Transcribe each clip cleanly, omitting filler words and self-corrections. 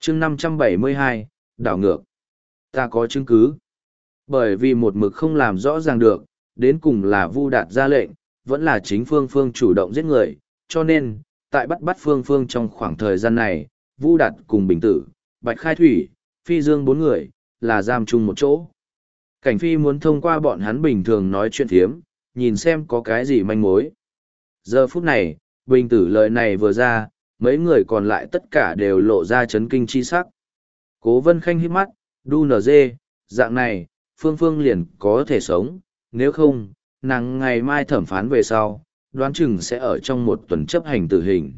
chương 572, đảo ngược. Ta có chứng cứ. Bởi vì một mực không làm rõ ràng được, đến cùng là Vu Đạt ra lệnh, vẫn là chính Phương Phương chủ động giết người, cho nên, tại bắt Phương Phương trong khoảng thời gian này, Vu Đạt cùng Bình Tử, Bạch Khai Thủy, Phi Dương bốn người, là giam chung một chỗ. Cảnh Phi muốn thông qua bọn hắn bình thường nói chuyện thiếm, nhìn xem có cái gì manh mối. Giờ phút này, Bình Tử lời này vừa ra, mấy người còn lại tất cả đều lộ ra chấn kinh chi sắc. Cố Vân Khanh hít mắt, đu nở dê, dạng này, Phương Phương liền có thể sống, nếu không, nàng ngày mai thẩm phán về sau, đoán chừng sẽ ở trong một tuần chấp hành tử hình.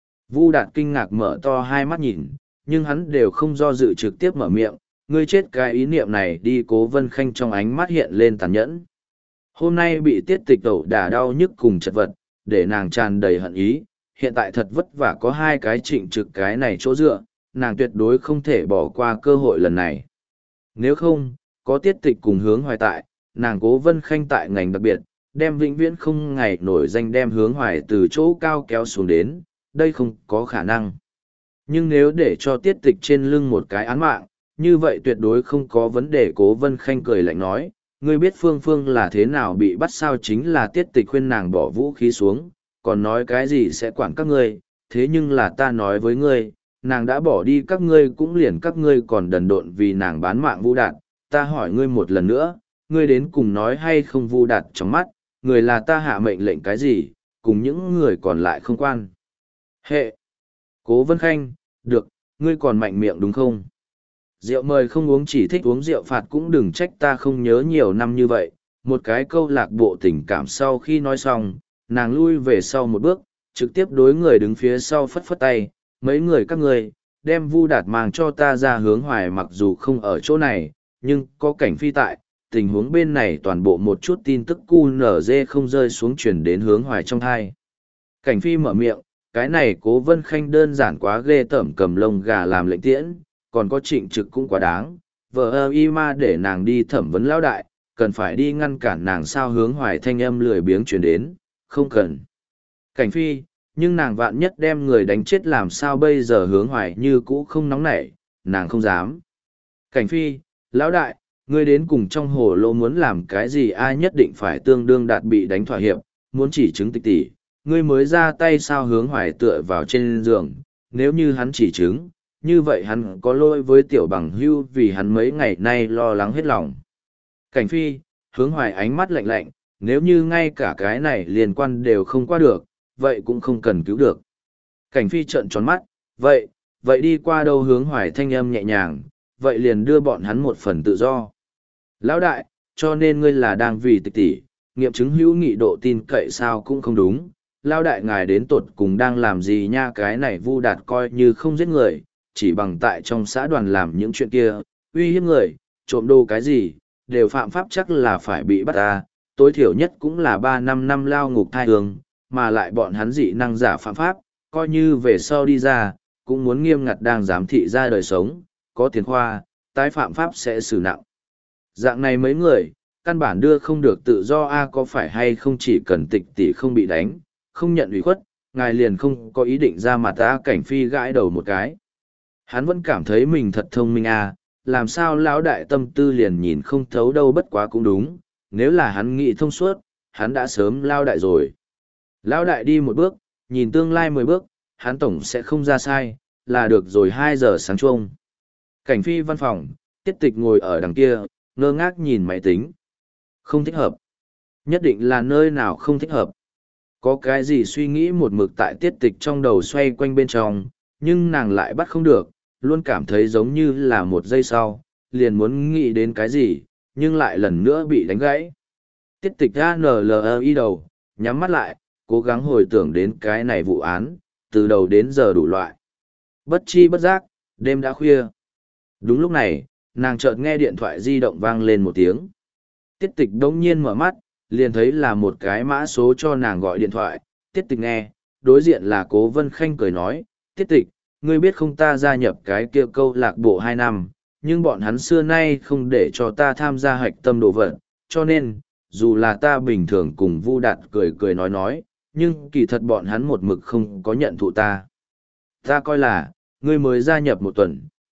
Vu Đạt kinh ngạc mở to hai mắt nhìn, nhưng hắn đều không do dự trực tiếp mở miệng, ngươi chết cái ý niệm này đi. Cố Vân Khanh trong ánh mắt hiện lên tàn nhẫn. Hôm nay bị Tiết Tịch ẩu đả đau nhức cùng chật vật, để nàng tràn đầy hận ý, hiện tại thật vất vả có hai cái Trịnh Trực cái này chỗ dựa, nàng tuyệt đối không thể bỏ qua cơ hội lần này. Nếu không, có Tiết Tịch cùng Hướng Hoài tại, nàng Cố Vân Khanh tại ngành đặc biệt, đem vĩnh viễn không ngày nổi danh đem Hướng Hoài từ chỗ cao kéo xuống đến, đây không có khả năng. Nhưng nếu để cho Tiết Tịch trên lưng một cái án mạng, như vậy tuyệt đối không có vấn đề. Cố Vân Khanh cười lạnh nói, ngươi biết Phương Phương là thế nào bị bắt sao? Chính là Tiết Tịch khuyên nàng bỏ vũ khí xuống, còn nói cái gì sẽ quản các ngươi, thế nhưng là ta nói với ngươi, nàng đã bỏ đi các ngươi cũng liền các ngươi còn đần độn vì nàng bán mạng Vu Đạt. Ta hỏi ngươi một lần nữa, ngươi đến cùng nói hay không? Vu Đạt trong mắt, người là ta hạ mệnh lệnh cái gì, cùng những người còn lại không quan hệ. Cố Vân Khanh, được, ngươi còn mạnh miệng đúng không? Rượu mời không uống, chỉ thích uống rượu phạt, cũng đừng trách ta không nhớ nhiều năm như vậy. Một cái câu lạc bộ tình cảm sau khi nói xong, nàng lui về sau một bước, trực tiếp đối người đứng phía sau phất phất tay, mấy người các ngươi, đem Vu Đạt mang cho ta ra. Hướng Hoài mặc dù không ở chỗ này, nhưng có Cảnh Phi tại, tình huống bên này toàn bộ một chút tin tức QNZ không rơi xuống truyền đến Hướng Hoài trong thai. Cảnh Phi mở miệng, cái này Cố Vân Khanh đơn giản quá ghê tởm, cầm lông gà làm lệnh tiễn, còn có Trịnh Trực cũng quá đáng, vợ y ma để nàng đi thẩm vấn lão đại, cần phải đi ngăn cản nàng sao? Hướng Hoài thanh âm lười biếng truyền đến, không cần. Cảnh Phi, nhưng nàng vạn nhất đem người đánh chết làm sao bây giờ? Hướng Hoài như cũ không nóng nảy, nàng không dám. Cảnh Phi, lão đại, ngươi đến cùng trong hồ lô muốn làm cái gì? Ai nhất định phải tương đương đạt bị đánh thỏa hiệp, muốn chỉ chứng Tịch tỷ, ngươi mới ra tay sao? Hướng Hoài tựa vào trên giường, nếu như hắn chỉ chứng, như vậy hắn có lỗi với tiểu bằng hưu vì hắn mấy ngày nay lo lắng hết lòng. Cảnh Phi, Hướng Hoài ánh mắt lạnh lạnh, nếu như ngay cả cái này liên quan đều không qua được, vậy cũng không cần cứu được. Cảnh Phi trợn tròn mắt, vậy đi qua đâu? Hướng Hoài thanh âm nhẹ nhàng, vậy liền đưa bọn hắn một phần tự do. Lão đại, cho nên ngươi là đang vì Tịch tỷ, nghiệm chứng hữu nghị độ tin cậy sao? Cũng không đúng. Lão đại ngài đến tột cùng đang làm gì nha? Cái này Vu Đạt coi như không giết người, chỉ bằng tại trong xã đoàn làm những chuyện kia, uy hiếp người, trộm đồ cái gì, đều phạm pháp, chắc là phải bị bắt ta, tối thiểu nhất cũng là 3-5 năm lao ngục thai hương, mà lại bọn hắn dị năng giả phạm pháp, coi như về sau đi ra, cũng muốn nghiêm ngặt đang giám thị ra đời sống, có tiền khoa, tái phạm pháp sẽ xử nặng. Dạng này mấy người, căn bản đưa không được tự do a. Có phải hay không chỉ cần Tịch tỷ không bị đánh, không nhận ủy khuất, ngài liền không có ý định ra mặt ta? Cảnh Phi gãi đầu một cái. Hắn vẫn cảm thấy mình thật thông minh à, làm sao lão đại tâm tư liền nhìn không thấu đâu? Bất quá cũng đúng, nếu là hắn nghĩ thông suốt, hắn đã sớm lao đại rồi. Lão đại đi một bước, nhìn tương lai 10 bước, hắn tổng sẽ không ra sai, là được rồi. 2 giờ sáng chuông. Cảnh Phi văn phòng, Tiết Tịch ngồi ở đằng kia, ngơ ngác nhìn máy tính. Không thích hợp. Nhất định là nơi nào không thích hợp. Có cái gì suy nghĩ một mực tại Tiết Tịch trong đầu xoay quanh bên trong, nhưng nàng lại bắt không được, luôn cảm thấy giống như là một giây sau, liền muốn nghĩ đến cái gì, nhưng lại lần nữa bị đánh gãy. Tiết Tịch ANLI đầu, nhắm mắt lại, cố gắng hồi tưởng đến cái này vụ án, từ đầu đến giờ đủ loại. Bất chi bất giác, đêm đã khuya. Đúng lúc này, nàng chợt nghe điện thoại di động vang lên một tiếng. Tiết Tịch đống nhiên mở mắt, liền thấy là một cái mã số cho nàng gọi điện thoại. Tiết Tịch nghe, đối diện là Cố Vân Khanh cười nói, Tiết Tịch, ngươi biết không, ta gia nhập cái kia câu lạc bộ 2 năm, nhưng bọn hắn xưa nay không để cho ta tham gia hạch tâm đồ vật, cho nên, dù là ta bình thường cùng Vu Đạt cười cười nói, nhưng kỳ thật bọn hắn một mực không có nhận thụ ta. Ta coi là, ngươi mới gia nhập 1 tuần,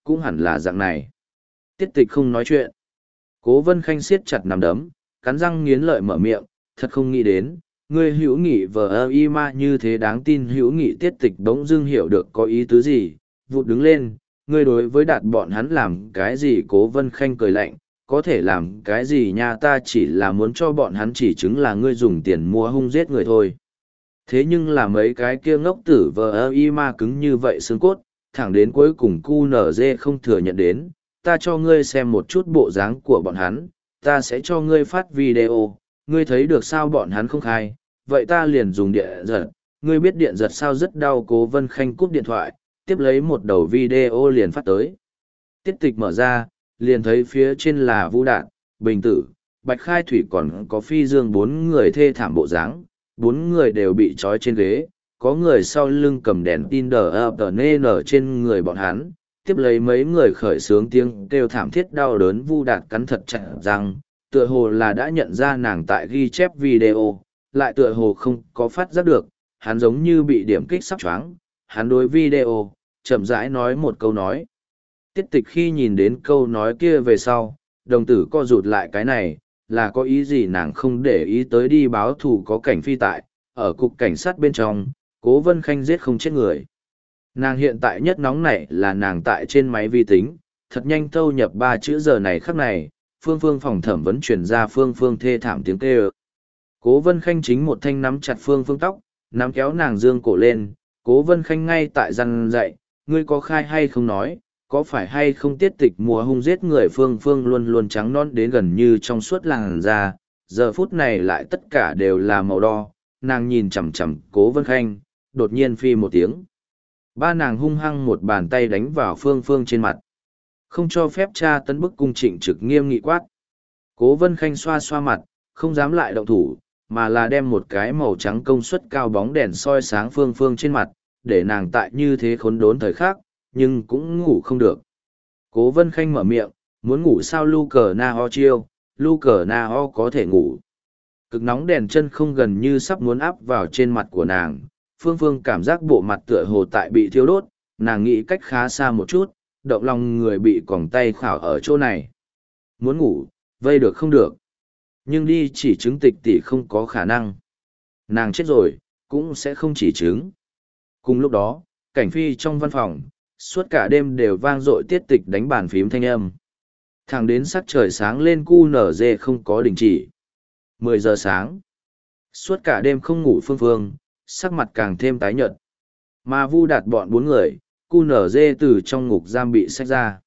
cũng hẳn là dạng này. Tiết tịch không nói chuyện. Cố Vân Khanh siết chặt nắm đấm, cắn răng nghiến lợi mở miệng, thật không nghĩ đến, ngươi hữu nghị vờ y ma như thế đáng tin. Hữu nghị tiết tịch bỗng dưng hiểu được có ý tứ gì, vụt đứng lên, ngươi đối với đạt bọn hắn làm cái gì? Cố Vân Khanh cười lạnh, có thể làm cái gì nha, ta chỉ là muốn cho bọn hắn chỉ chứng là ngươi dùng tiền mua hung giết người thôi. Thế nhưng là mấy cái kia ngốc tử vờ y ma cứng như vậy xương cốt, thẳng đến cuối cùng QNZ không thừa nhận đến, ta cho ngươi xem một chút bộ dáng của bọn hắn, ta sẽ cho ngươi phát video, ngươi thấy được sao? Bọn hắn không khai, vậy ta liền dùng điện giật, ngươi biết điện giật sao? Rất đau. Cố Vân Khanh cúp điện thoại, tiếp lấy một đầu video liền phát tới. Tiết tịch mở ra, liền thấy phía trên là Vũ Đạt, Bình Tử, Bạch Khai Thủy còn có Phi Dương, bốn người thê thảm bộ dáng, bốn người đều bị trói trên ghế, có người sau lưng cầm đèn tin đờ nở trên người bọn hắn, tiếp lấy mấy người khởi sướng tiếng kêu thảm thiết đau đớn. Vu Đạt cắn thật chặt răng, tựa hồ là đã nhận ra nàng tại ghi chép video, lại tựa hồ không có phát giác được, hắn giống như bị điểm kích sắp choáng. Hắn đối video, chậm rãi nói một câu nói. Tiết tịch khi nhìn đến câu nói kia về sau, đồng tử co rụt lại, cái này, là có ý gì? Nàng không để ý tới đi báo thù, có Cảnh Phi tại, ở cục cảnh sát bên trong, Cố Vân Khanh giết không chết người. Nàng hiện tại nhất nóng nảy là nàng tại trên máy vi tính, thật nhanh thâu nhập 3 chữ giờ này khắc này, Phương phòng thẩm vấn truyền ra Phương thê thảm tiếng kêu. Cố Vân Khanh chính một thanh nắm chặt Phương tóc, nắm kéo nàng dương cổ lên, Cố Vân Khanh ngay tại răn dạy, ngươi có khai hay không nói, có phải hay không tiết tịch mùa hung giết người? Phương luôn luôn trắng non đến gần như trong suốt làn da, giờ phút này lại tất cả đều là màu đo. Nàng nhìn chằm chằm Cố Vân Khanh, đột nhiên phi một tiếng. Ba nàng hung hăng một bàn tay đánh vào Phương trên mặt. Không cho phép tra tấn bức cung Trịnh Trực nghiêm nghị quát. Cố Vân Khanh xoa xoa mặt, không dám lại động thủ, mà là đem một cái màu trắng công suất cao bóng đèn soi sáng Phương trên mặt, để nàng tại như thế khốn đốn thời khắc, nhưng cũng ngủ không được. Cố Vân Khanh mở miệng, muốn ngủ sao? Lu cờ na ho chiêu, lu cờ na ho có thể ngủ. Cực nóng đèn chân không gần như sắp muốn áp vào trên mặt của nàng, Phương cảm giác bộ mặt tựa hồ tại bị thiêu đốt, nàng nghĩ cách khá xa một chút, động lòng người bị còng tay khảo ở chỗ này. Muốn ngủ, vây được không được. Nhưng đi chỉ chứng tịch tỷ không có khả năng. Nàng chết rồi, cũng sẽ không chỉ chứng. Cùng lúc đó, Cảnh Phi trong văn phòng, suốt cả đêm đều vang dội tiết tịch đánh bàn phím thanh âm. Thẳng đến sắc trời sáng lên QNZ không có đình chỉ. 10 giờ sáng. Suốt cả đêm không ngủ Phương, sắc mặt càng thêm tái nhợt. Mà Vu Đạt bọn 4 người, QNZ từ trong ngục giam bị xách ra.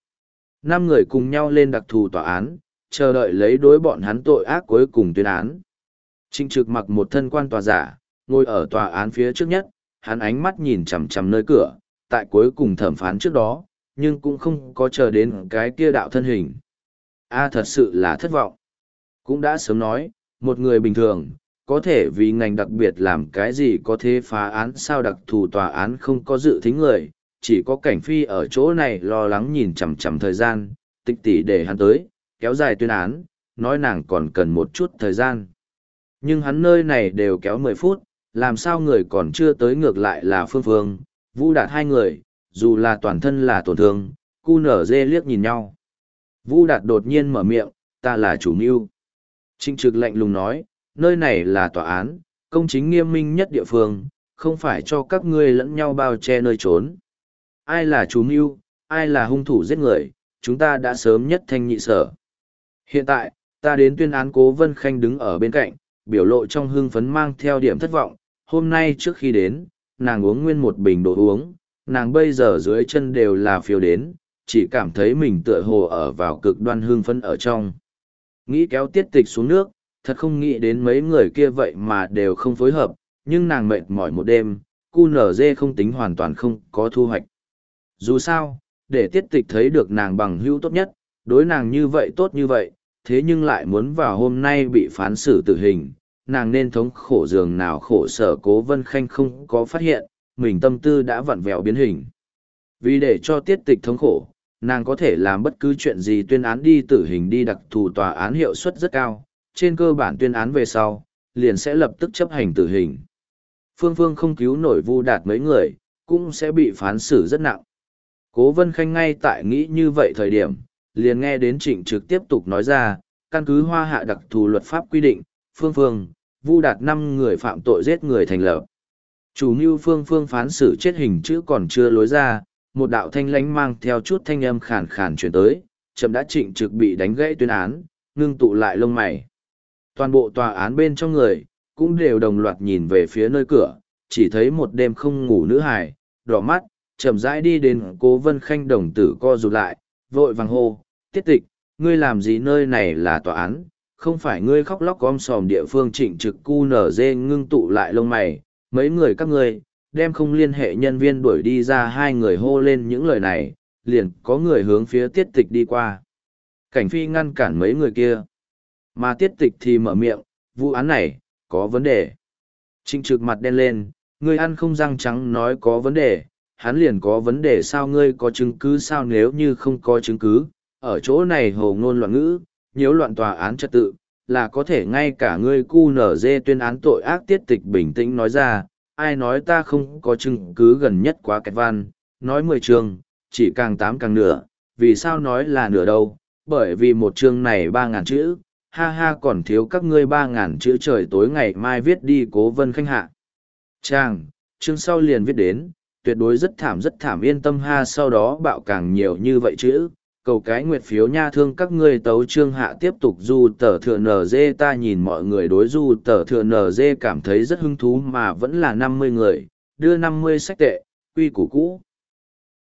5 người cùng nhau lên đặc thù tòa án, chờ đợi lấy đối bọn hắn tội ác cuối cùng tuyên án. Trịnh Trực mặc một thân quan tòa giả, ngồi ở tòa án phía trước nhất, hắn ánh mắt nhìn chằm chằm nơi cửa, tại cuối cùng thẩm phán trước đó, nhưng cũng không có chờ đến cái kia đạo thân hình. Thật sự là thất vọng. Cũng đã sớm nói, một người bình thường, có thể vì ngành đặc biệt làm cái gì có thể phá án sao? Đặc thù tòa án không có dự thính người, chỉ có Cảnh Phi ở chỗ này lo lắng nhìn chằm chằm thời gian, tịch tỷ để hắn tới, kéo dài tuyên án, nói nàng còn cần một chút thời gian. Nhưng hắn nơi này đều kéo 10 phút, làm sao người còn chưa tới? Ngược lại là Phương, Vu Đạt hai người, dù là toàn thân là tổn thương, QNZ liếc nhìn nhau. Vu Đạt đột nhiên mở miệng, ta là chủ mưu. Trịnh Trực lạnh lùng nói, nơi này là tòa án, công chính nghiêm minh nhất địa phương, không phải cho các ngươi lẫn nhau bao che nơi trốn. Ai là chủ mưu, ai là hung thủ giết người, chúng ta đã sớm nhất thanh nhị sở. Hiện tại, ta đến tuyên án. Cố Vân Khanh đứng ở bên cạnh, biểu lộ trong hưng phấn mang theo điểm thất vọng. Hôm nay trước khi đến, nàng uống nguyên một bình đồ uống, nàng bây giờ dưới chân đều là phiêu đến, chỉ cảm thấy mình tựa hồ ở vào cực đoan hưng phấn ở trong. Nghĩ kéo tiết tịch xuống nước, thật không nghĩ đến mấy người kia vậy mà đều không phối hợp, nhưng nàng mệt mỏi một đêm, QNZ không tính hoàn toàn không có thu hoạch. Dù sao, để tiết tịch thấy được nàng bằng hữu tốt nhất, đối nàng như vậy tốt như vậy, thế nhưng lại muốn vào hôm nay bị phán xử tử hình, nàng nên thống khổ dường nào khổ sở. Cố Vân Khanh không có phát hiện, mình tâm tư đã vặn vẹo biến hình. Vì để cho tiết tịch thống khổ, nàng có thể làm bất cứ chuyện gì, tuyên án đi tử hình đi đặc thù tòa án hiệu suất rất cao, trên cơ bản tuyên án về sau, liền sẽ lập tức chấp hành tử hình. Phương không cứu nổi Vu Đạt mấy người, cũng sẽ bị phán xử rất nặng. Cố Vân Khanh ngay tại nghĩ như vậy thời điểm, liền nghe đến Trịnh Trực tiếp tục nói ra, căn cứ Hoa Hạ đặc thù luật pháp quy định, Phương Phương, Vu Đạt 5 người phạm tội giết người thành lập. Chủ mưu Phương Phương phán xử chết hình chữ còn chưa lối ra, một đạo thanh lãnh mang theo chút thanh âm khàn khàn chuyển tới, chậm đã Trịnh Trực bị đánh gãy tuyên án, ngưng tụ lại lông mày. Toàn bộ tòa án bên trong người, cũng đều đồng loạt nhìn về phía nơi cửa, chỉ thấy một đêm không ngủ nữ hài, đỏ mắt, chậm rãi đi đến Cố Vân Khanh đồng tử co rụt lại, vội vàng hô, Tiết Tịch, ngươi làm gì nơi này là tòa án, không phải ngươi khóc lóc om sòm địa phương. Trịnh Trực cu nở dê ngưng tụ lại lông mày, mấy người các ngươi, đem không liên hệ nhân viên đuổi đi ra. Hai người hô lên những lời này, liền có người hướng phía Tiết Tịch đi qua. Cảnh Phi ngăn cản mấy người kia, mà Tiết Tịch thì mở miệng, vụ án này, có vấn đề. Trịnh Trực mặt đen lên, ngươi ăn không răng trắng nói có vấn đề, hắn liền có vấn đề sao? Ngươi có chứng cứ sao? Nếu như không có chứng cứ, ở chỗ này hồ ngôn loạn ngữ, nhiễu loạn tòa án trật tự, là có thể ngay cả ngươi cu nở dê tuyên án tội ác. Tiết Tịch bình tĩnh nói ra, ai nói ta không có chứng cứ? Gần nhất quá kẹt văn, nói 10 chương, chỉ càng 8 càng nửa, vì sao nói là nửa đâu? Bởi vì một chương này 3.000 chữ, ha ha, còn thiếu các ngươi 3.000 chữ. Trời tối ngày mai viết đi. Cố Vân Khanh hạ trang, chương sau liền viết đến, tuyệt đối rất thảm, yên tâm ha. Sau đó bạo càng nhiều như vậy chữ, cầu cái nguyệt phiếu nha. Thương các ngươi. Tấu chương hạ tiếp tục. Du tờ thừa NG. Ta nhìn mọi người đối du tờ thừa NG cảm thấy rất hứng thú, mà vẫn là 50 người, đưa 50 sách tệ, quy củ cũ.